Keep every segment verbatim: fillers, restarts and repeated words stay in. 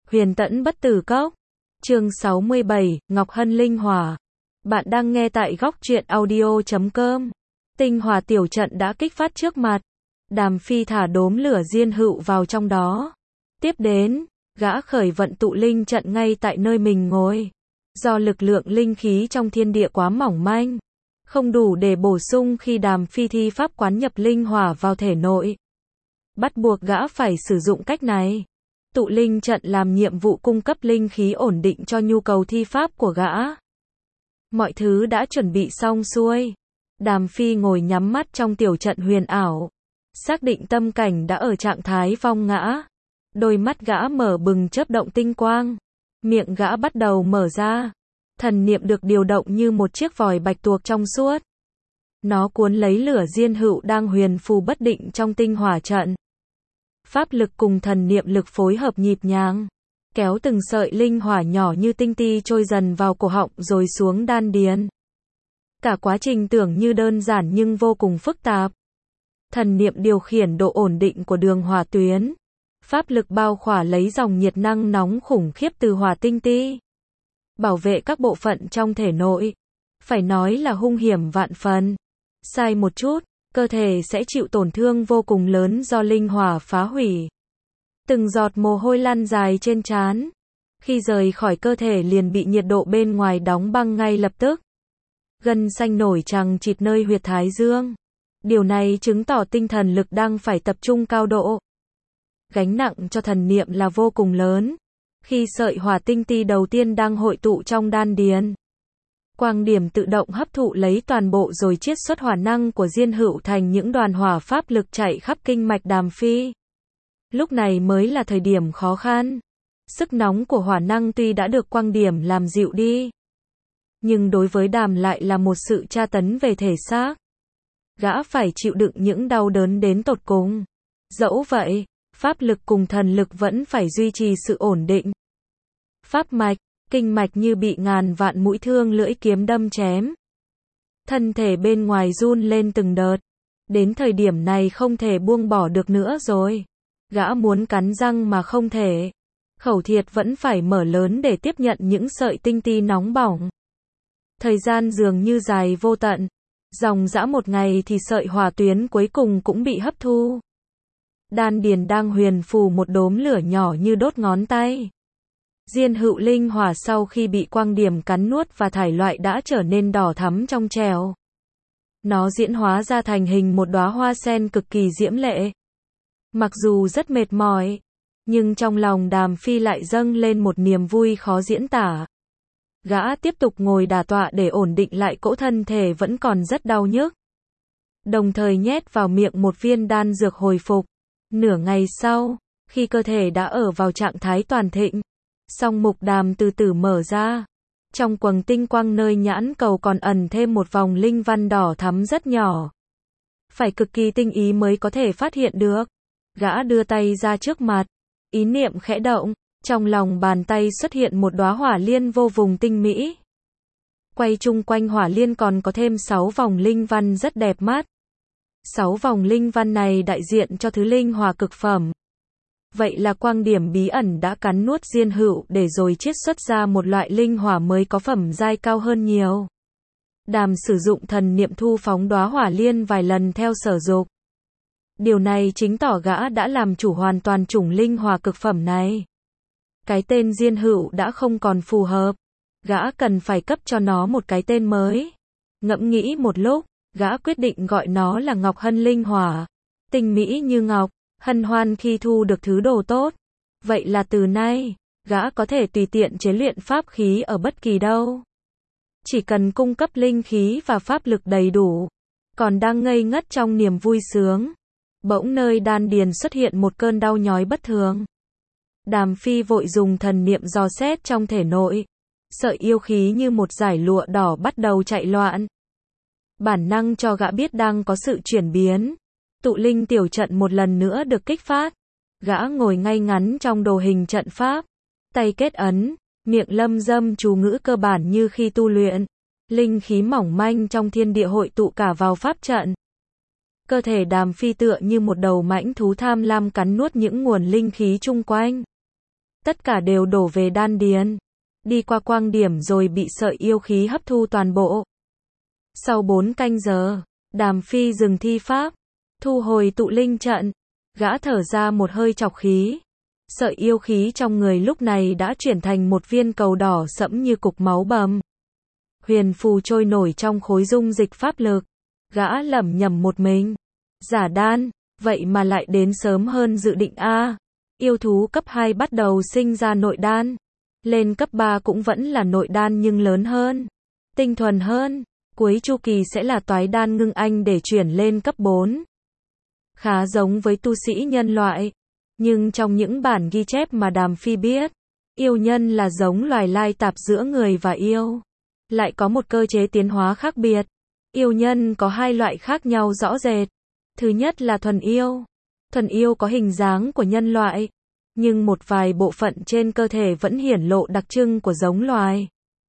Huyền Tẫn Bất Tử Cốc. Chương sáu mươi bảy, Ngọc Hân Linh Hỏa. Bạn đang nghe tại góc truyện audio chấm com. Tinh hỏa tiểu trận đã kích phát trước mặt. Đàm Phi thả đốm lửa diên hựu vào trong đó. Tiếp đến, gã khởi vận tụ linh trận ngay tại nơi mình ngồi. Do lực lượng linh khí trong thiên địa quá mỏng manh, không đủ để bổ sung khi Đàm Phi thi pháp quán nhập linh hỏa vào thể nội. Bắt buộc gã phải sử dụng cách này. Tụ linh trận làm nhiệm vụ cung cấp linh khí ổn định cho nhu cầu thi pháp của gã. Mọi thứ đã chuẩn bị xong xuôi. Đàm Phi ngồi nhắm mắt trong tiểu trận huyền ảo. Xác định tâm cảnh đã ở trạng thái vong ngã. Đôi mắt gã mở bừng chớp động tinh quang. Miệng gã bắt đầu mở ra. Thần niệm được điều động như một chiếc vòi bạch tuộc trong suốt. Nó cuốn lấy lửa diên hựu đang huyền phù bất định trong tinh hỏa trận. Pháp lực cùng thần niệm lực phối hợp nhịp nhàng, kéo từng sợi linh hỏa nhỏ như tinh ti trôi dần vào cổ họng rồi xuống đan điền. Cả quá trình tưởng như đơn giản nhưng vô cùng phức tạp. Thần niệm điều khiển độ ổn định của đường hỏa tuyến. Pháp lực bao khỏa lấy dòng nhiệt năng nóng khủng khiếp từ hỏa tinh ti. Bảo vệ các bộ phận trong thể nội. Phải nói là hung hiểm vạn phần. Sai một chút, cơ thể sẽ chịu tổn thương vô cùng lớn do linh hỏa phá hủy. Từng giọt mồ hôi lăn dài trên trán. Khi rời khỏi cơ thể liền bị nhiệt độ bên ngoài đóng băng ngay lập tức. Gân xanh nổi chằng chịt nơi huyệt thái dương. Điều này chứng tỏ tinh thần lực đang phải tập trung cao độ. Gánh nặng cho thần niệm là vô cùng lớn. Khi sợi hỏa tinh ti đầu tiên đang hội tụ trong đan điền, quang điểm tự động hấp thụ lấy toàn bộ rồi chiết xuất hỏa năng của diên hựu thành những đoàn hỏa pháp lực chạy khắp kinh mạch Đàm Phi. Lúc này mới là thời điểm khó khăn. Sức nóng của hỏa năng tuy đã được quang điểm làm dịu đi, nhưng đối với Đàm lại là một sự tra tấn về thể xác. Gã phải chịu đựng những đau đớn đến tột cùng. Dẫu vậy, pháp lực cùng thần lực vẫn phải duy trì sự ổn định. Pháp mạch, kinh mạch như bị ngàn vạn mũi thương lưỡi kiếm đâm chém. Thân thể bên ngoài run lên từng đợt. Đến thời điểm này không thể buông bỏ được nữa rồi. Gã muốn cắn răng mà không thể. Khẩu thiệt vẫn phải mở lớn để tiếp nhận những sợi tinh ti nóng bỏng. Thời gian dường như dài vô tận. Dòng dã một ngày thì sợi hỏa tuyến cuối cùng cũng bị hấp thu. Đan điền đang huyền phù một đốm lửa nhỏ như đốt ngón tay. Diên hựu linh hỏa sau khi bị quang điểm cắn nuốt và thải loại đã trở nên đỏ thắm trong trẻo. Nó diễn hóa ra thành hình một đóa hoa sen cực kỳ diễm lệ. Mặc dù rất mệt mỏi, nhưng trong lòng Đàm Phi lại dâng lên một niềm vui khó diễn tả. Gã tiếp tục ngồi đả tọa để ổn định lại cỗ thân thể vẫn còn rất đau nhức. Đồng thời nhét vào miệng một viên đan dược hồi phục. Nửa ngày sau, khi cơ thể đã ở vào trạng thái toàn thịnh, song mục Đàm từ từ mở ra. Trong quầng tinh quang nơi nhãn cầu còn ẩn thêm một vòng linh văn đỏ thắm rất nhỏ. Phải cực kỳ tinh ý mới có thể phát hiện được. Gã đưa tay ra trước mặt. Ý niệm khẽ động. Trong lòng bàn tay xuất hiện một đóa hỏa liên vô vùng tinh mỹ. Quay chung quanh hỏa liên còn có thêm sáu vòng linh văn rất đẹp mắt. Sáu vòng linh văn này đại diện cho thứ linh hỏa cực phẩm. Vậy là quang điểm bí ẩn đã cắn nuốt diên hựu để rồi chiết xuất ra một loại linh hỏa mới có phẩm giai cao hơn nhiều. Đàm sử dụng thần niệm thu phóng đóa hỏa liên vài lần theo sở dục. Điều này chứng tỏ gã đã làm chủ hoàn toàn chủng linh hỏa cực phẩm này. Cái tên diên hựu đã không còn phù hợp. Gã cần phải cấp cho nó một cái tên mới. Ngẫm nghĩ một lúc, gã quyết định gọi nó là Ngọc Hân Linh Hỏa. Tinh mỹ như ngọc, hân hoan khi thu được thứ đồ tốt. Vậy là từ nay, gã có thể tùy tiện chế luyện pháp khí ở bất kỳ đâu. Chỉ cần cung cấp linh khí và pháp lực đầy đủ. Còn đang ngây ngất trong niềm vui sướng, bỗng nơi đan điền xuất hiện một cơn đau nhói bất thường. Đàm Phi vội dùng thần niệm dò xét trong thể nội. Sợi yêu khí như một dải lụa đỏ bắt đầu chạy loạn. Bản năng cho gã biết đang có sự chuyển biến. Tụ linh tiểu trận một lần nữa được kích phát. Gã ngồi ngay ngắn trong đồ hình trận pháp. Tay kết ấn, miệng lâm dâm chú ngữ cơ bản như khi tu luyện. Linh khí mỏng manh trong thiên địa hội tụ cả vào pháp trận. Cơ thể Đàm Phi tựa như một đầu mãnh thú tham lam cắn nuốt những nguồn linh khí chung quanh. tất cả đều đổ về đan điền, đi qua quang điểm rồi bị sợi yêu khí hấp thu toàn bộ. Sau bốn canh giờ, Đàm Phi dừng thi pháp, thu hồi tụ linh trận, gã thở ra một hơi trọc khí. Sợi yêu khí trong người lúc này đã chuyển thành một viên cầu đỏ sẫm như cục máu bầm. Huyền phù trôi nổi trong khối dung dịch pháp lực. Gã lẩm nhẩm một mình. Giả đan, vậy mà lại đến sớm hơn dự định a. Yêu thú cấp hai bắt đầu sinh ra nội đan. Lên cấp ba cũng vẫn là nội đan nhưng lớn hơn, tinh thuần hơn. Cuối chu kỳ sẽ là toái đan ngưng anh để chuyển lên cấp bốn. Khá giống với tu sĩ nhân loại. Nhưng trong những bản ghi chép mà Đàm Phi biết, yêu nhân là giống loài lai tạp giữa người và yêu. Lại có một cơ chế tiến hóa khác biệt. Yêu nhân có hai loại khác nhau rõ rệt. Thứ nhất là thuần yêu. Thuần yêu có hình dáng của nhân loại, nhưng một vài bộ phận trên cơ thể vẫn hiển lộ đặc trưng của giống loài.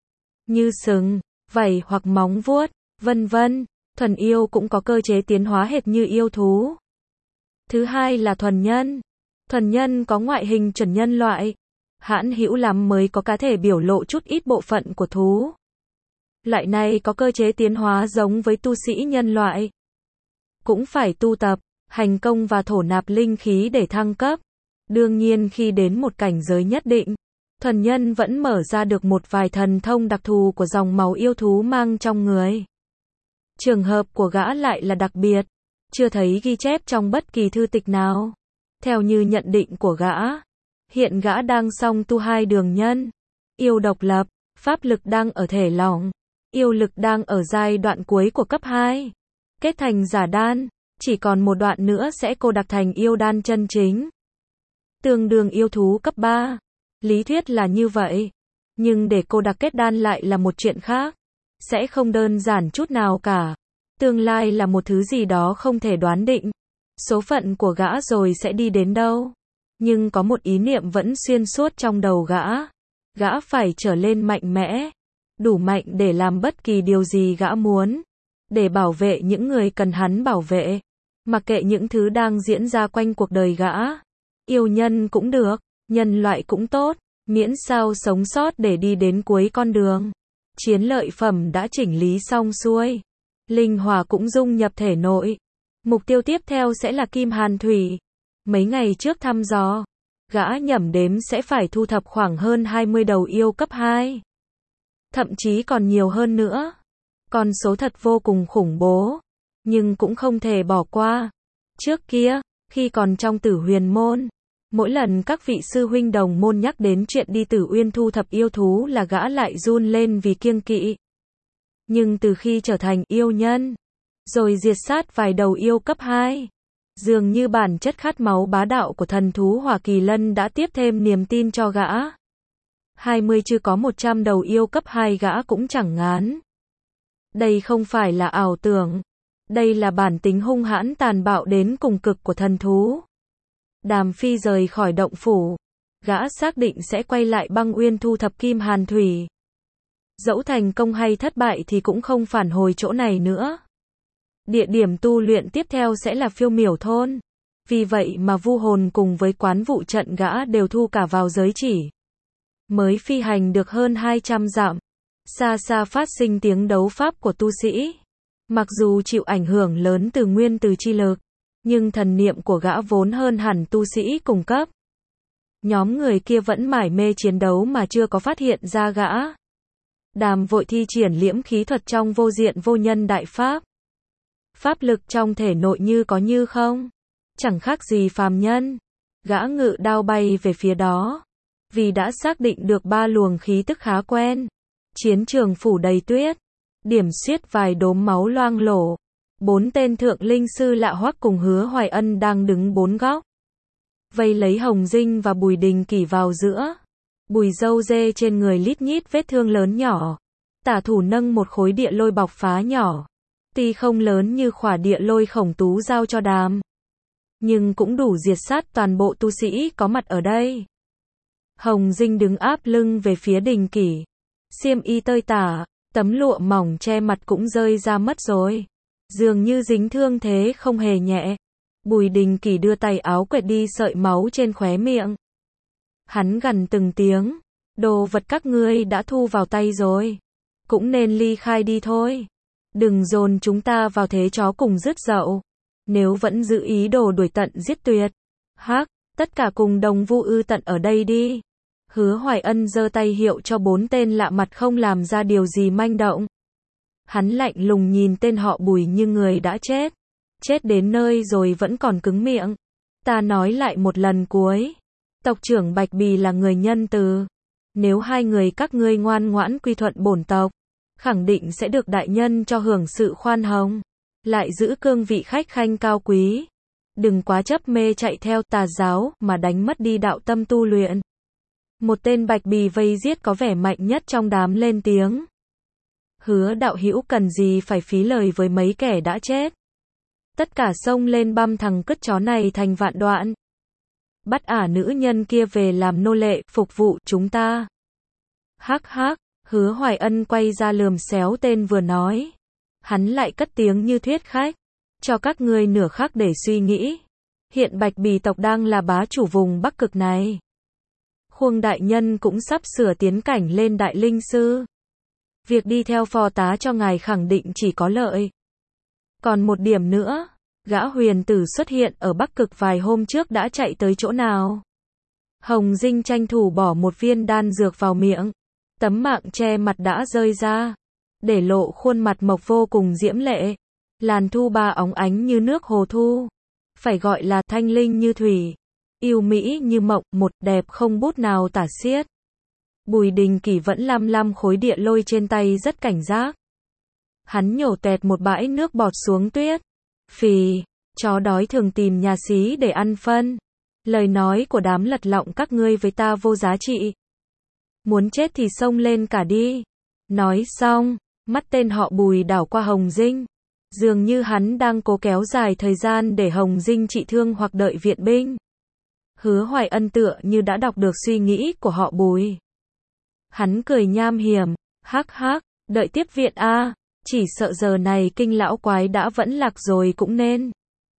Như sừng, vảy hoặc móng vuốt, vân vân. Thuần yêu cũng có cơ chế tiến hóa hệt như yêu thú. Thứ hai là thuần nhân. Thuần nhân có ngoại hình chuẩn nhân loại. Hãn hữu lắm mới có cá thể biểu lộ chút ít bộ phận của thú. Loại này có cơ chế tiến hóa giống với tu sĩ nhân loại. Cũng phải tu tập, hành công và thổ nạp linh khí để thăng cấp. Đương nhiên khi đến một cảnh giới nhất định, thuần nhân vẫn mở ra được một vài thần thông đặc thù của dòng máu yêu thú mang trong người. Trường hợp của gã lại là đặc biệt, chưa thấy ghi chép trong bất kỳ thư tịch nào. Theo như nhận định của gã, hiện gã đang song tu hai đường nhân. Yêu độc lập, pháp lực đang ở thể lỏng, yêu lực đang ở giai đoạn cuối của cấp hai. Kết thành giả đan, chỉ còn một đoạn nữa sẽ cô đặc thành yêu đan chân chính. Tương đương yêu thú cấp ba. Lý thuyết là như vậy, nhưng để cô đặc kết đan lại là một chuyện khác. Sẽ không đơn giản chút nào cả. Tương lai là một thứ gì đó không thể đoán định. Số phận của gã rồi sẽ đi đến đâu. Nhưng có một ý niệm vẫn xuyên suốt trong đầu gã. Gã phải trở lên mạnh mẽ, đủ mạnh để làm bất kỳ điều gì gã muốn, để bảo vệ những người cần hắn bảo vệ, mặc kệ những thứ đang diễn ra quanh cuộc đời gã. Yêu nhân cũng được, nhân loại cũng tốt, miễn sao sống sót để đi đến cuối con đường. Chiến lợi phẩm đã chỉnh lý xong xuôi, linh hỏa cũng dung nhập thể nội. Mục tiêu tiếp theo sẽ là kim hàn thủy. Mấy ngày trước thăm dò, gã nhẩm đếm sẽ phải thu thập khoảng hơn hai mươi đầu yêu cấp hai. Thậm chí còn nhiều hơn nữa. Con số thật vô cùng khủng bố, nhưng cũng không thể bỏ qua. Trước kia, khi còn trong Tử Huyền môn, mỗi lần các vị sư huynh đồng môn nhắc đến chuyện đi Tử Uyên thu thập yêu thú là gã lại run lên vì kiêng kỵ. Nhưng từ khi trở thành yêu nhân, rồi diệt sát vài đầu yêu cấp hai, dường như bản chất khát máu bá đạo của thần thú Hỏa Kỳ Lân đã tiếp thêm niềm tin cho gã. hai mươi chưa có một trăm đầu yêu cấp hai gã cũng chẳng ngán. Đây không phải là ảo tưởng. Đây là bản tính hung hãn tàn bạo đến cùng cực của thần thú. Đàm Phi rời khỏi động phủ. Gã xác định sẽ quay lại băng uyên thu thập kim hàn thủy. Dẫu thành công hay thất bại thì cũng không phản hồi chỗ này nữa. Địa điểm tu luyện tiếp theo sẽ là Phiêu Miểu thôn. Vì vậy mà Vu Hồn cùng với quán vụ trận gã đều thu cả vào giới chỉ. Mới phi hành được hơn hai trăm dặm. Xa xa phát sinh tiếng đấu pháp của tu sĩ. Mặc dù chịu ảnh hưởng lớn từ nguyên từ chi lực, nhưng thần niệm của gã vốn hơn hẳn tu sĩ cùng cấp. Nhóm người kia vẫn mải mê chiến đấu mà chưa có phát hiện ra gã. Đàm vội thi triển liễm khí thuật trong vô diện vô nhân đại pháp. Pháp lực trong thể nội như có như không, chẳng khác gì phàm nhân. Gã ngự đao bay về phía đó, vì đã xác định được ba luồng khí tức khá quen. Chiến trường phủ đầy tuyết, điểm xuyết vài đốm máu loang lổ. Bốn tên thượng linh sư lạ hoắc cùng Hứa Hoài Ân đang đứng bốn góc, vây lấy Hồng Dinh và Bùi Đình Kỷ vào giữa. Bùi Dâu Dê trên người lít nhít vết thương lớn nhỏ. Tả thủ nâng một khối địa lôi bọc phá nhỏ, tuy không lớn như khỏa địa lôi Khổng Tú giao cho Đàm, nhưng cũng đủ diệt sát toàn bộ tu sĩ có mặt ở đây. Hồng Dinh đứng áp lưng về phía Đình Kỷ, xiêm y tơi tả, tấm lụa mỏng che mặt cũng rơi ra mất rồi, dường như dính thương thế không hề nhẹ. Bùi Đình Kỷ đưa tay áo quệt đi sợi máu trên khóe miệng. Hắn gằn từng tiếng, đồ vật các ngươi đã thu vào tay rồi, cũng nên ly khai đi thôi. Đừng dồn chúng ta vào thế chó cùng rứt dậu. Nếu vẫn giữ ý đồ đuổi tận giết tuyệt, hắc, tất cả cùng đồng vu ư tận ở đây đi. Hứa Hoài Ân giơ tay hiệu cho bốn tên lạ mặt không làm ra điều gì manh động. Hắn lạnh lùng nhìn tên họ Bùi như người đã chết. Chết đến nơi rồi vẫn còn cứng miệng. Ta nói lại một lần cuối. Tộc trưởng Bạch Bì là người nhân từ. Nếu hai người các ngươi ngoan ngoãn quy thuận bổn tộc, khẳng định sẽ được đại nhân cho hưởng sự khoan hồng. Lại giữ cương vị khách khanh cao quý. Đừng quá chấp mê chạy theo tà giáo mà đánh mất đi đạo tâm tu luyện. Một tên Bạch Bì vây giết có vẻ mạnh nhất trong đám lên tiếng. Hứa đạo hữu cần gì phải phí lời với mấy kẻ đã chết. Tất cả xông lên băm thằng cứt chó này thành vạn đoạn. Bắt ả nữ nhân kia về làm nô lệ, phục vụ chúng ta. Hắc hắc, Hứa Hoài Ân quay ra lườm xéo tên vừa nói. Hắn lại cất tiếng như thuyết khách. Cho các ngươi nửa khắc để suy nghĩ. Hiện Bạch Bì tộc đang là bá chủ vùng Bắc Cực này. Khuông đại nhân cũng sắp sửa tiến cảnh lên đại linh sư. Việc đi theo phò tá cho ngài khẳng định chỉ có lợi. Còn một điểm nữa, gã huyền tử xuất hiện ở Bắc Cực vài hôm trước đã chạy tới chỗ nào? Hồng Dinh tranh thủ bỏ một viên đan dược vào miệng. Tấm mạng che mặt đã rơi ra, để lộ khuôn mặt mộc vô cùng diễm lệ. Làn thu ba óng ánh như nước hồ thu. Phải gọi là thanh linh như thủy. Yêu mỹ như mộng, một đẹp không bút nào tả xiết. Bùi Đình Kỷ vẫn lăm lăm khối địa lôi trên tay rất cảnh giác. Hắn nhổ tẹt một bãi nước bọt xuống tuyết. Phì, chó đói thường tìm nhà xí để ăn phân. Lời nói của đám lật lọng các ngươi với ta vô giá trị. Muốn chết thì xông lên cả đi. Nói xong, mắt tên họ Bùi đảo qua Hồng Dinh. Dường như hắn đang cố kéo dài thời gian để Hồng Dinh trị thương hoặc đợi viện binh. Hứa Hoài Ân tựa như đã đọc được suy nghĩ của họ Bùi. Hắn cười nham hiểm, hắc hắc, đợi tiếp viện a, chỉ sợ giờ này kinh lão quái đã vẫn lạc rồi cũng nên.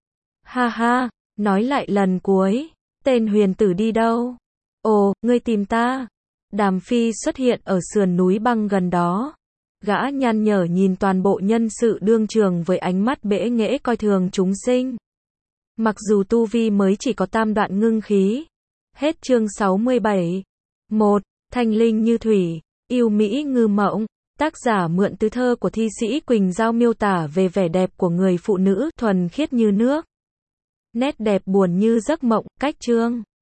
Ha ha, nói lại lần cuối, tên huyền tử đi đâu? Ồ, ngươi tìm ta. Đàm Phi xuất hiện ở sườn núi băng gần đó. Gã nhăn nhở nhìn toàn bộ nhân sự đương trường với ánh mắt bẽ nghễ coi thường chúng sinh. Mặc dù tu vi mới chỉ có tam đoạn ngưng khí. Hết chương sáu mươi bảy. một. Thanh linh như thủy, yêu mỹ ngư mộng. Tác giả mượn từ thơ của thi sĩ Quỳnh Giao miêu tả về vẻ đẹp của người phụ nữ thuần khiết như nước. Nét đẹp buồn như giấc mộng, cách chương.